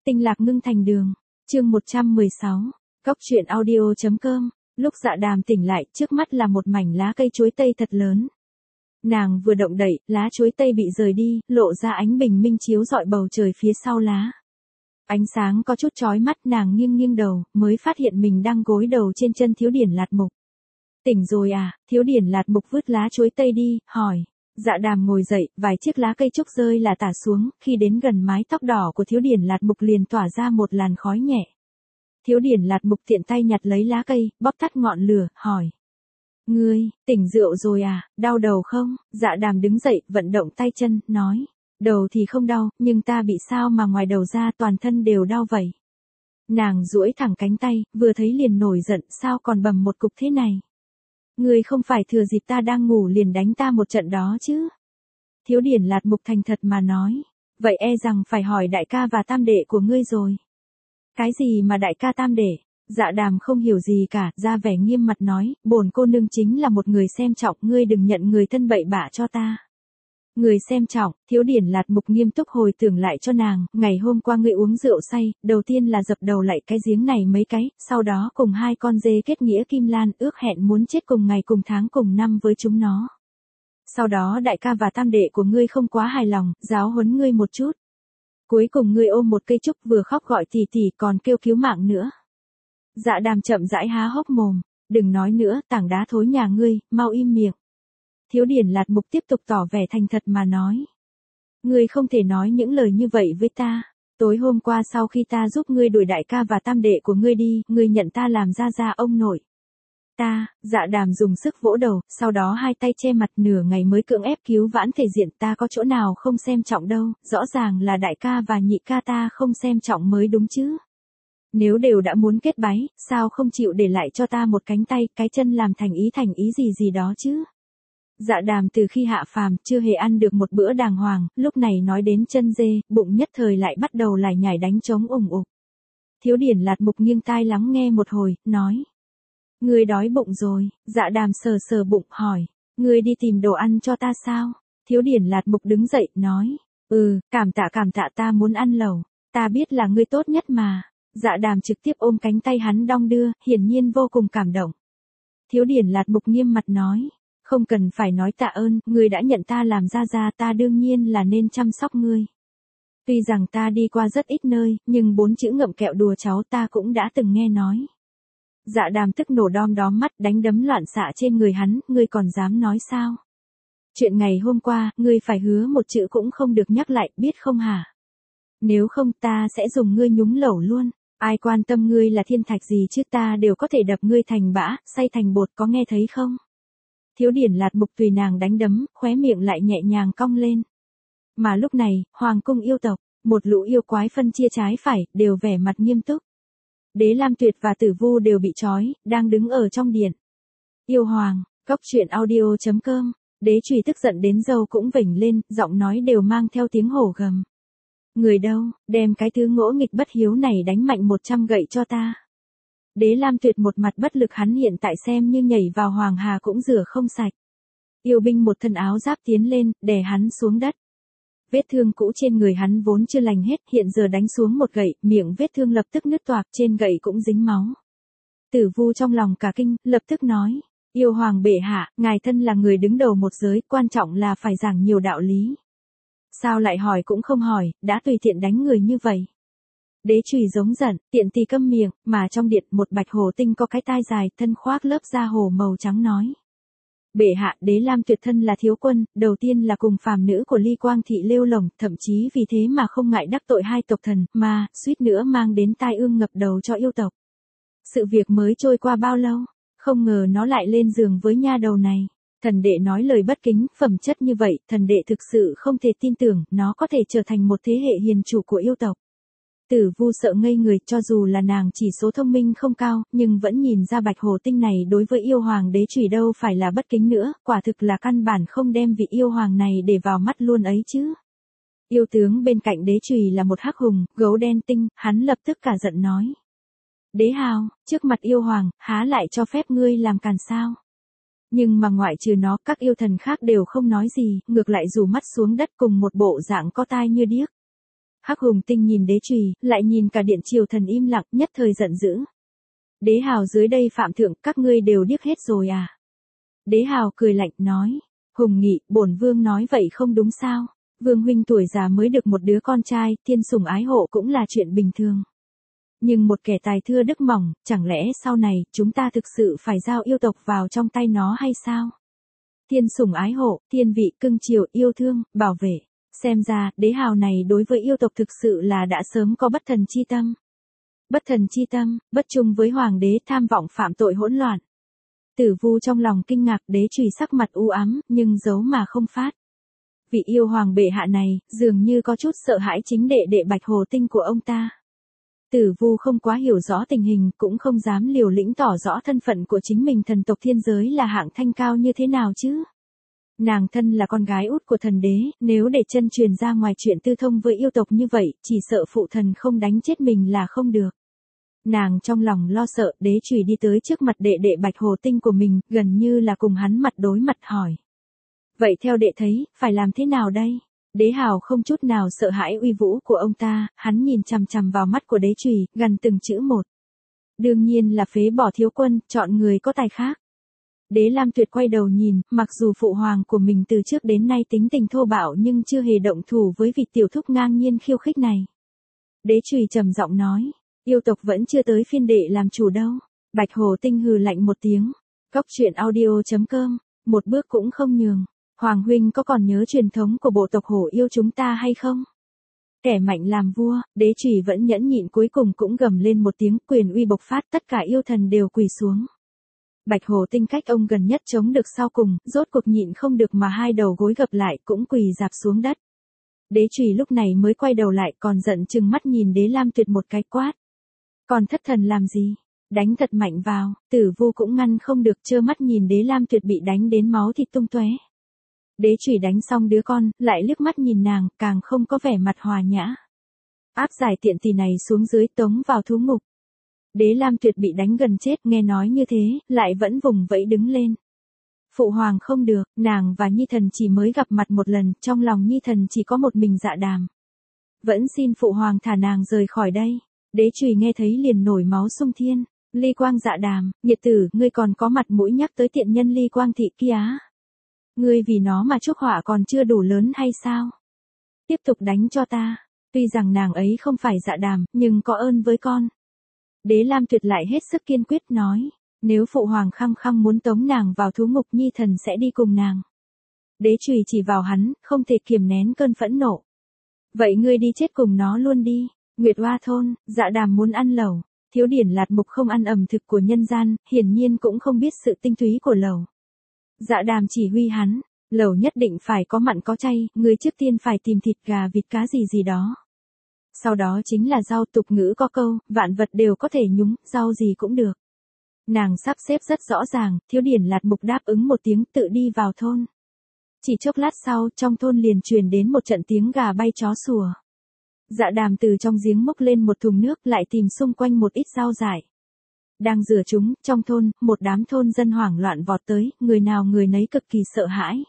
Tinh lạc ngưng thành đường. Chương 116. Cốc truyện audio.com. Lúc Dạ Đàm tỉnh lại, trước mắt là một mảnh lá cây chuối tây thật lớn. Nàng vừa động đậy, lá chuối tây bị rời đi, lộ ra ánh bình minh chiếu rọi bầu trời phía sau lá. Ánh sáng có chút chói mắt, nàng nghiêng nghiêng đầu, mới phát hiện mình đang gối đầu trên chân Thiếu Điển Lạt Mục. Tỉnh rồi à? Thiếu Điển Lạt Mục vứt lá chuối tây đi, hỏi. Dạ Đàm ngồi dậy, vài chiếc lá cây trúc rơi là tả xuống, khi đến gần mái tóc đỏ của Thiếu Điển Lạt Mục liền tỏa ra một làn khói nhẹ. Thiếu Điển Lạt Mục tiện tay nhặt lấy lá cây, bóp tắt ngọn lửa, hỏi. Ngươi, tỉnh rượu rồi à, đau đầu không? Dạ Đàm đứng dậy, vận động tay chân, nói. Đầu thì không đau, nhưng ta bị sao mà ngoài đầu ra toàn thân đều đau vậy. Nàng duỗi thẳng cánh tay, vừa thấy liền nổi giận, sao còn bầm một cục thế này? Ngươi không phải thừa dịp ta đang ngủ liền đánh ta một trận đó chứ? Thiếu Điển Lạt Mục thành thật mà nói. Vậy e rằng phải hỏi đại ca và tam đệ của ngươi rồi. Cái gì mà đại ca tam đệ? Dạ Đàm không hiểu gì cả, ra vẻ nghiêm mặt nói, bổn cô nương chính là một người xem trọng, ngươi đừng nhận người thân bậy bạ cho ta. Người xem trọng, Thiếu Điển Lạt Mục nghiêm túc hồi tưởng lại cho nàng, ngày hôm qua ngươi uống rượu say, đầu tiên là dập đầu lại cái giếng này mấy cái, sau đó cùng hai con dê kết nghĩa kim lan, ước hẹn muốn chết cùng ngày cùng tháng cùng năm với chúng nó. Sau đó đại ca và tam đệ của ngươi không quá hài lòng, giáo huấn ngươi một chút. Cuối cùng ngươi ôm một cây trúc vừa khóc gọi tỉ tỉ còn kêu cứu mạng nữa. Dạ Đàm chậm rãi há hốc mồm, đừng nói nữa, tảng đá thối nhà ngươi, mau im miệng. Thiếu Điển Lạt Mục tiếp tục tỏ vẻ thành thật mà nói. Ngươi không thể nói những lời như vậy với ta. Tối hôm qua sau khi ta giúp ngươi đuổi đại ca và tam đệ của ngươi đi, ngươi nhận ta làm gia ông nội. Ta, Dạ Đàm dùng sức vỗ đầu, sau đó hai tay che mặt nửa ngày mới cưỡng ép cứu vãn thể diện, ta có chỗ nào không xem trọng đâu, rõ ràng là đại ca và nhị ca ta không xem trọng mới đúng chứ. Nếu đều đã muốn kết bái, sao không chịu để lại cho ta một cánh tay, cái chân làm thành ý gì đó chứ. Dạ Đàm từ khi hạ phàm, chưa hề ăn được một bữa đàng hoàng, lúc này nói đến chân dê, bụng nhất thời lại bắt đầu lải nhải đánh trống ủng ục. Thiếu Điển Lạt Mục nghiêng tai lắng nghe một hồi, nói. Ngươi đói bụng rồi, Dạ Đàm sờ sờ bụng, hỏi. Ngươi đi tìm đồ ăn cho ta sao? Thiếu Điển Lạt Mục đứng dậy, nói. Cảm tạ ta muốn ăn lẩu, ta biết là ngươi tốt nhất mà. Dạ Đàm trực tiếp ôm cánh tay hắn đong đưa, hiển nhiên vô cùng cảm động. Thiếu Điển Lạt Mục nghiêm mặt nói. Không cần phải nói tạ ơn, ngươi đã nhận ta làm gia, ta đương nhiên là nên chăm sóc ngươi. Tuy rằng ta đi qua rất ít nơi, nhưng 4 chữ ngậm kẹo đùa cháu ta cũng đã từng nghe nói. Dạ Đàm tức nổ đom đóm mắt, đánh đấm loạn xạ trên người hắn, ngươi còn dám nói sao? Chuyện ngày hôm qua, ngươi phải hứa một chữ cũng không được nhắc lại, biết không hả? Nếu không ta sẽ dùng ngươi nhúng lẩu luôn. Ai quan tâm ngươi là thiên thạch gì chứ, ta đều có thể đập ngươi thành bã, xay thành bột, có nghe thấy không? Thiếu Điển Lạt Mục tùy nàng đánh đấm, khóe miệng lại nhẹ nhàng cong lên. Mà lúc này, hoàng cung yêu tộc, một lũ yêu quái phân chia trái phải, đều vẻ mặt nghiêm túc. Đế Lam Tuyệt và Tử Vu đều bị trói, đang đứng ở trong điện. Yêu hoàng, cốc truyện audio.com, đế chùy tức giận đến râu cũng vểnh lên, giọng nói đều mang theo tiếng hổ gầm. Người đâu, đem cái thứ ngỗ nghịch bất hiếu này đánh mạnh 100 gậy cho ta. Đế Lam Tuyệt một mặt bất lực, hắn hiện tại xem như nhảy vào hoàng hà cũng rửa không sạch. Yêu binh một thân áo giáp tiến lên, đè hắn xuống đất. Vết thương cũ trên người hắn vốn chưa lành hết, hiện giờ đánh xuống một gậy, miệng vết thương lập tức nứt toạc, trên gậy cũng dính máu. Tử Vu trong lòng cả kinh, lập tức nói, yêu hoàng bệ hạ, ngài thân là người đứng đầu một giới, quan trọng là phải giảng nhiều đạo lý. Sao lại hỏi cũng không hỏi, đã tùy tiện đánh người như vậy. Đế chùy giống giận, tiện tì câm miệng, mà trong điện một bạch hồ tinh có cái tai dài, thân khoác lớp da hồ màu trắng nói. Bệ hạ, Đế Lam Tuyệt thân là thiếu quân, đầu tiên là cùng phàm nữ của Ly Quang thị lêu lồng, thậm chí vì thế mà không ngại đắc tội hai tộc thần, mà, suýt nữa mang đến tai ương ngập đầu cho yêu tộc. Sự việc mới trôi qua bao lâu, không ngờ nó lại lên giường với nha đầu này. Thần đệ nói lời bất kính, phẩm chất như vậy, thần đệ thực sự không thể tin tưởng, nó có thể trở thành một thế hệ hiền chủ của yêu tộc. Tử Vu sợ ngây người, cho dù là nàng chỉ số thông minh không cao, nhưng vẫn nhìn ra bạch hồ tinh này đối với yêu hoàng đế chùy đâu phải là bất kính nữa, quả thực là căn bản không đem vị yêu hoàng này để vào mắt luôn ấy chứ. Yêu tướng bên cạnh đế chùy là một hắc hùng, gấu đen tinh, hắn lập tức cả giận nói. Đế hào, trước mặt yêu hoàng, há lại cho phép ngươi làm càn sao? Nhưng mà ngoại trừ nó, các yêu thần khác đều không nói gì, ngược lại rủ mắt xuống đất cùng một bộ dạng co tai như điếc. Hắc Hùng Tinh nhìn Đế Trùy, lại nhìn cả Điện Triều Thần im lặng, nhất thời giận dữ. Đế Hào dưới đây phạm thượng, các ngươi đều điếc hết rồi à? Đế Hào cười lạnh, nói. Hùng Nghị, bổn vương nói vậy không đúng sao? Vương huynh tuổi già mới được một đứa con trai, thiên sủng ái hộ cũng là chuyện bình thường. Nhưng một kẻ tài thưa đức mỏng, chẳng lẽ sau này, chúng ta thực sự phải giao yêu tộc vào trong tay nó hay sao? Thiên sủng ái hộ, thiên vị, cưng chiều, yêu thương, bảo vệ. Xem ra, Đế Hào này đối với yêu tộc thực sự là đã sớm có bất thần chi tâm. Bất thần chi tâm, bất trung với hoàng đế, tham vọng phạm tội hỗn loạn. Tử Vu trong lòng kinh ngạc, Đế Trùy sắc mặt u ám, nhưng giấu mà không phát. Vị yêu hoàng bệ hạ này, dường như có chút sợ hãi chính đệ đệ Bạch Hồ Tinh của ông ta. Tử Vu không quá hiểu rõ tình hình, cũng không dám liều lĩnh tỏ rõ thân phận của chính mình, thần tộc thiên giới là hạng thanh cao như thế nào chứ. Nàng thân là con gái út của thần đế, nếu để chân truyền ra ngoài chuyện tư thông với yêu tộc như vậy, chỉ sợ phụ thần không đánh chết mình là không được. Nàng trong lòng lo sợ, Đế Trùy đi tới trước mặt đệ đệ Bạch Hồ Tinh của mình, gần như là cùng hắn mặt đối mặt hỏi. Vậy theo đệ thấy, phải làm thế nào đây? Đế Hào không chút nào sợ hãi uy vũ của ông ta, hắn nhìn chằm chằm vào mắt của Đế Trùy, gần từng chữ một. Đương nhiên là phế bỏ thiếu quân, chọn người có tài khác. Đế Lam Tuyệt quay đầu nhìn, mặc dù phụ hoàng của mình từ trước đến nay tính tình thô bạo nhưng chưa hề động thủ với vị tiểu thúc ngang nhiên khiêu khích này. Đế Trùy trầm giọng nói, yêu tộc vẫn chưa tới phiên đệ làm chủ đâu. Bạch Hồ Tinh hừ lạnh một tiếng. Cóc truyện audio.com, một bước cũng không nhường. Hoàng huynh có còn nhớ truyền thống của bộ tộc hổ yêu chúng ta hay không? Kẻ mạnh làm vua, Đế Trùy vẫn nhẫn nhịn, cuối cùng cũng gầm lên một tiếng, quyền uy bộc phát, tất cả yêu thần đều quỳ xuống. Bạch Hồ Tinh cách ông gần nhất chống được sau cùng, rốt cuộc nhịn không được mà hai đầu gối gập lại, cũng quỳ rạp xuống đất. Đế Trùy lúc này mới quay đầu lại, còn giận chừng mắt nhìn Đế Lam Tuyệt một cái, quát. Còn thất thần làm gì? Đánh thật mạnh vào. Tử Vu cũng ngăn không được, trơ mắt nhìn Đế Lam Tuyệt bị đánh đến máu thịt tung tóe. Đế Trùy đánh xong đứa con, lại liếc mắt nhìn nàng, càng không có vẻ mặt hòa nhã. Áp giải tiện tỳ này xuống dưới, tống vào thú ngục. Đế Lam Tuyệt bị đánh gần chết, nghe nói như thế, lại vẫn vùng vẫy đứng lên. Phụ hoàng không được, nàng và Nhi Thần chỉ mới gặp mặt một lần, trong lòng Nhi Thần chỉ có một mình Dạ Đàm. Vẫn xin phụ hoàng thả nàng rời khỏi đây. Đế Trùy nghe thấy liền nổi máu sung thiên. Ly Quang Dạ Đàm, nghiệt tử, ngươi còn có mặt mũi nhắc tới tiện nhân Ly Quang thị kia á? Ngươi vì nó mà chuốc họa còn chưa đủ lớn hay sao? Tiếp tục đánh cho ta. Tuy rằng nàng ấy không phải Dạ Đàm, nhưng có ơn với con. Đế Lam Tuyệt lại hết sức kiên quyết nói. Nếu phụ hoàng khăng khăng muốn tống nàng vào thú ngục, Nhi Thần sẽ đi cùng nàng. Đế Trùy chỉ vào hắn, không thể kiềm nén cơn phẫn nộ. Vậy ngươi đi chết cùng nó luôn đi. Nguyệt Hoa thôn, Dạ Đàm muốn ăn lẩu. Thiếu Điển Lạt Mục không ăn ẩm thực của nhân gian, hiển nhiên cũng không biết sự tinh túy của lẩu. Dạ Đàm chỉ huy hắn, lẩu nhất định phải có mặn có chay, ngươi trước tiên phải tìm thịt gà vịt cá gì đó. Sau đó chính là rau, tục ngữ có câu, vạn vật đều có thể nhúng, rau gì cũng được. Nàng sắp xếp rất rõ ràng, Thiếu Điển Lạt Mục đáp ứng một tiếng, tự đi vào thôn. Chỉ chốc lát sau, trong thôn liền truyền đến một trận tiếng gà bay chó sủa. Dạ Đàm từ trong giếng múc lên một thùng nước, lại tìm xung quanh một ít rau dại. Đang rửa chúng, trong thôn, một đám thôn dân hoảng loạn vọt tới, người nào người nấy cực kỳ sợ hãi.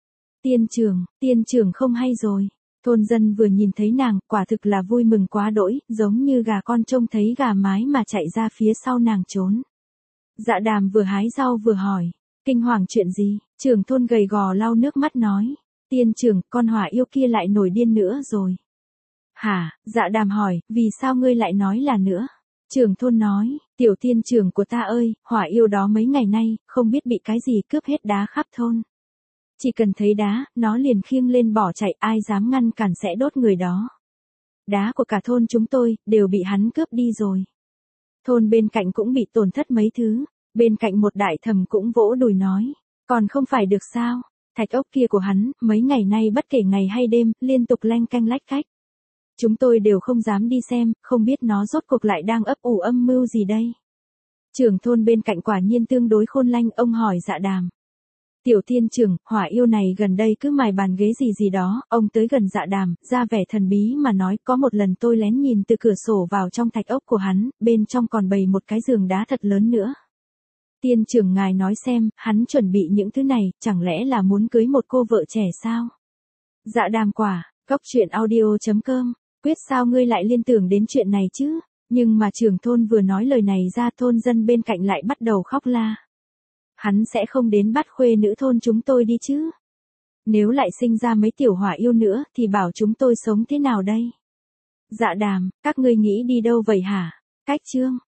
Tiên trưởng không hay rồi. Thôn dân vừa nhìn thấy nàng, quả thực là vui mừng quá đỗi, giống như gà con trông thấy gà mái mà chạy ra phía sau nàng trốn. Dạ Đàm vừa hái rau vừa hỏi, kinh hoàng chuyện gì? Trưởng thôn gầy gò lau nước mắt nói, tiên trưởng, con hỏa yêu kia lại nổi điên nữa rồi. Hả? Dạ Đàm hỏi, vì sao ngươi lại nói là nữa? Trưởng thôn nói, tiểu tiên trưởng của ta ơi, hỏa yêu đó mấy ngày nay, không biết bị cái gì cướp hết đá khắp thôn. Chỉ cần thấy đá, nó liền khiêng lên bỏ chạy, ai dám ngăn cản sẽ đốt người đó. Đá của cả thôn chúng tôi, đều bị hắn cướp đi rồi. Thôn bên cạnh cũng bị tổn thất mấy thứ, bên cạnh một đại thẩm cũng vỗ đùi nói, còn không phải được sao, thạch ốc kia của hắn, mấy ngày nay bất kể ngày hay đêm, liên tục leng canh lách cách. Chúng tôi đều không dám đi xem, không biết nó rốt cuộc lại đang ấp ủ âm mưu gì đây. Trưởng thôn bên cạnh quả nhiên tương đối khôn lanh, ông hỏi Dạ Đàm. Tiểu tiên trưởng, hỏa yêu này gần đây cứ mài bàn ghế gì đó, ông tới gần Dạ Đàm, ra vẻ thần bí mà nói, có một lần tôi lén nhìn từ cửa sổ vào trong thạch ốc của hắn, bên trong còn bày một cái giường đá thật lớn nữa. Tiên trưởng ngài nói xem, hắn chuẩn bị những thứ này, chẳng lẽ là muốn cưới một cô vợ trẻ sao? Dạ Đàm quả, cóc truyện audio.com Quyết sao ngươi lại liên tưởng đến chuyện này chứ? Nhưng mà trưởng thôn vừa nói lời này ra, thôn dân bên cạnh lại bắt đầu khóc la. Hắn sẽ không đến bắt khuê nữ thôn chúng tôi đi chứ? Nếu lại sinh ra mấy tiểu hỏa yêu nữa thì bảo chúng tôi sống thế nào đây? Dạ Đàm, các ngươi nghĩ đi đâu vậy hả? Cách chương